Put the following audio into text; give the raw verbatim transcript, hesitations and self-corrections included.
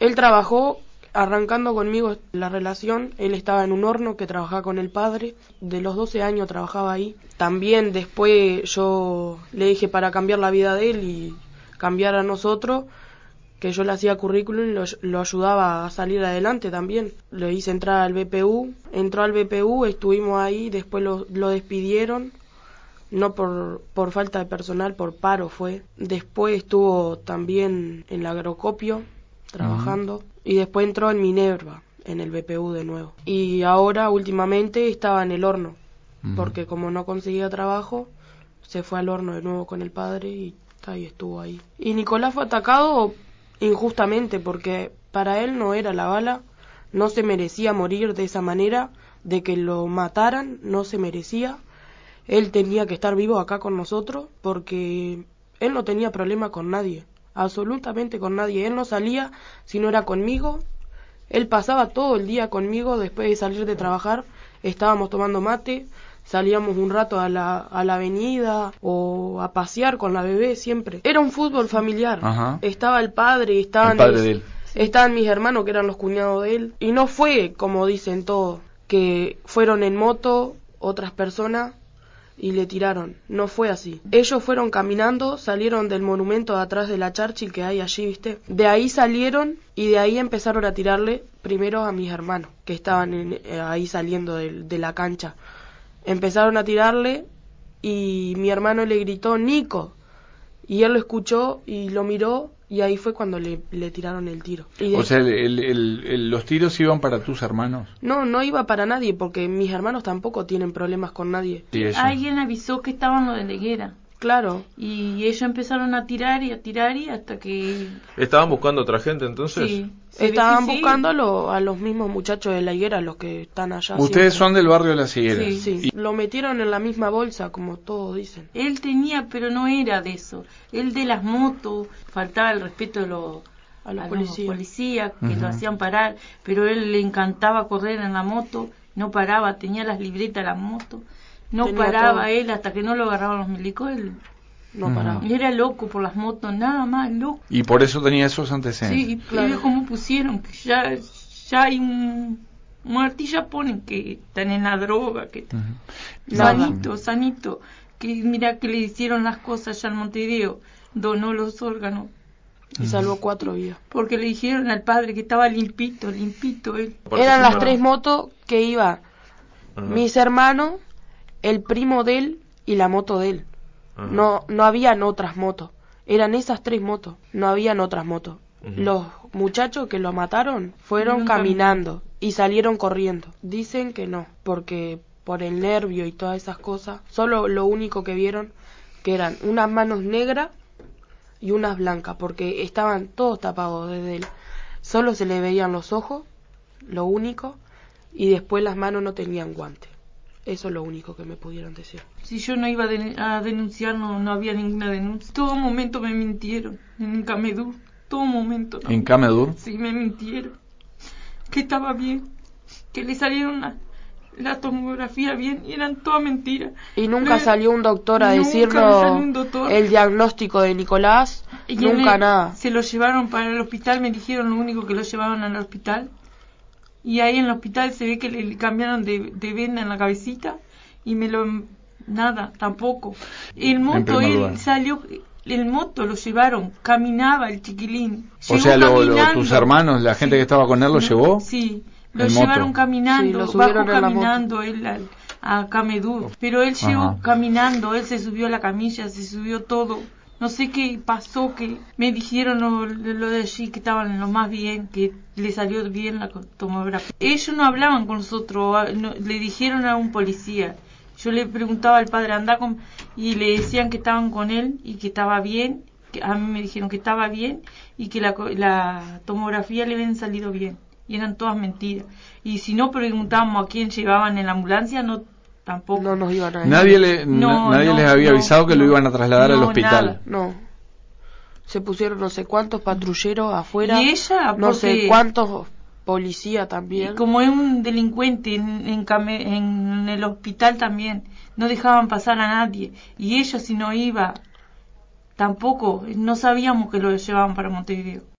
Él trabajó arrancando conmigo la relación. Él estaba en un horno que trabajaba con el padre. De los doce años trabajaba ahí. También después yo le dije para cambiar la vida de él y cambiar a nosotros, que yo le hacía currículum y lo, lo ayudaba a salir adelante también. Le hice entrar al B P U, entró al B P U, estuvimos ahí, después lo, lo despidieron, no por, por falta de personal, por paro fue. Después estuvo también en el agrocopio, trabajando, uh-huh. Y después entró en Minerva, en el B P U de nuevo. Y ahora, últimamente, estaba en el horno, uh-huh. Porque como no conseguía trabajo, se fue al horno de nuevo con el padre y, y estuvo ahí. Y Nicolás fue atacado injustamente, porque para él no era la bala, no se merecía morir de esa manera, de que lo mataran, no se merecía. Él tenía que estar vivo acá con nosotros, porque él no tenía problema con nadie, absolutamente con nadie. Él no salía si no era conmigo, él pasaba todo el día conmigo. Después de salir de trabajar, estábamos tomando mate, salíamos un rato a la, a la avenida o a pasear con la bebé siempre. Era un fútbol familiar. Ajá. Estaba el padre, estaban, el padre mis, de él. estaban mis hermanos que eran los cuñados de él. Y no fue como dicen todos, que fueron en moto otras personas y le tiraron. No fue así. Ellos fueron caminando, salieron del monumento de atrás de la Churchill que hay allí, ¿viste? De ahí salieron y de ahí empezaron a tirarle primero a mis hermanos que estaban en, eh, ahí saliendo de, de la cancha. Empezaron a tirarle y mi hermano le gritó Nico, y él lo escuchó y lo miró y ahí fue cuando le, le tiraron el tiro. Y de... O sea, el, el, el, el, los tiros iban para tus hermanos. No, no iba para nadie, porque mis hermanos tampoco tienen problemas con nadie. Sí, alguien avisó que estaban los de la higuera. Claro. Y ellos empezaron a tirar y a tirar y hasta que... ¿Estaban buscando otra gente entonces? Sí. Estaban sí, buscando a, lo, a los mismos muchachos de la higuera, los que están allá. Ustedes siempre. Son del barrio de las higueras. Sí, sí. Y... Lo metieron en la misma bolsa, como todos dicen. Él tenía, pero no era de eso. Él de las motos, faltaba el respeto de los, a los a policías, los policías que uh-huh. lo hacían parar, pero él le encantaba correr en la moto, no paraba, tenía las libretas de la moto, no tenía paraba todo. Él hasta que no lo agarraban los milicos, él no uh-huh. paraba. Era loco por las motos, nada más loco. Y por eso tenía esos antecedentes. Sí, claro. Ellos como pusieron que ya, ya hay un martilla ponen que están en la droga, que uh-huh. sanito, sanito, que mira que le hicieron las cosas ya en Montevideo, donó los órganos. Y salvó cuatro vidas. Porque le dijeron al padre que estaba limpito, limpito él. Eran las tres motos que iba uh-huh. mis hermanos, el primo de él y la moto de él. Uh-huh. No, no habían otras motos. Eran esas tres motos. No habían otras motos. Uh-huh. Los muchachos que lo mataron fueron caminando camino. Y salieron corriendo. Dicen que no, porque por el nervio y todas esas cosas, solo lo único que vieron que eran unas manos negras y unas blancas, porque estaban todos tapados desde él. Solo se le veían los ojos, lo único, y después las manos no tenían guantes. Eso es lo único que me pudieron decir. Si yo no iba a denunciar, no, no había ninguna denuncia. Todo momento me mintieron, en Camedur, todo momento. No. ¿En Camedur? Sí, me mintieron. Que estaba bien, que le salieron la, la tomografía bien, y eran todas mentiras. Y nunca Pero, salió un doctor a decirnos el diagnóstico de Nicolás, y nunca le, nada. Se lo llevaron para el hospital, me dijeron lo único que lo llevaban al hospital. Y ahí en el hospital se ve que le cambiaron de, de venda en la cabecita y me lo... nada, tampoco. El moto, él lugar. salió... El moto lo llevaron, caminaba el chiquilín. O sea, lo, lo, tus hermanos, la gente sí. que estaba con él, ¿lo no, llevó? Sí, lo llevaron moto. caminando, sí, bajo caminando él al, a Camedur. Pero él llegó Ajá. caminando, él se subió a la camilla, se subió todo. No sé qué pasó, que me dijeron lo, lo de allí, que estaban lo más bien, que le salió bien la tomografía. Ellos no hablaban con nosotros, no, le dijeron a un policía. Yo le preguntaba al padre, anda con... y le decían que estaban con él y que estaba bien. Que a mí me dijeron que estaba bien y que la, la tomografía le habían salido bien. Y eran todas mentiras. Y si no preguntábamos a quién llevaban en la ambulancia, no... tampoco. No nos iban a decir. Nadie, le, no, nadie no, les había no, avisado que no, lo iban a trasladar al hospital. Nada, no. Se pusieron no sé cuántos patrulleros afuera. Y ella, no sé cuántos policías también. Y como es un delincuente en, en, en el hospital también, no dejaban pasar a nadie. Y ella si no iba, tampoco, no sabíamos que lo llevaban para Montevideo.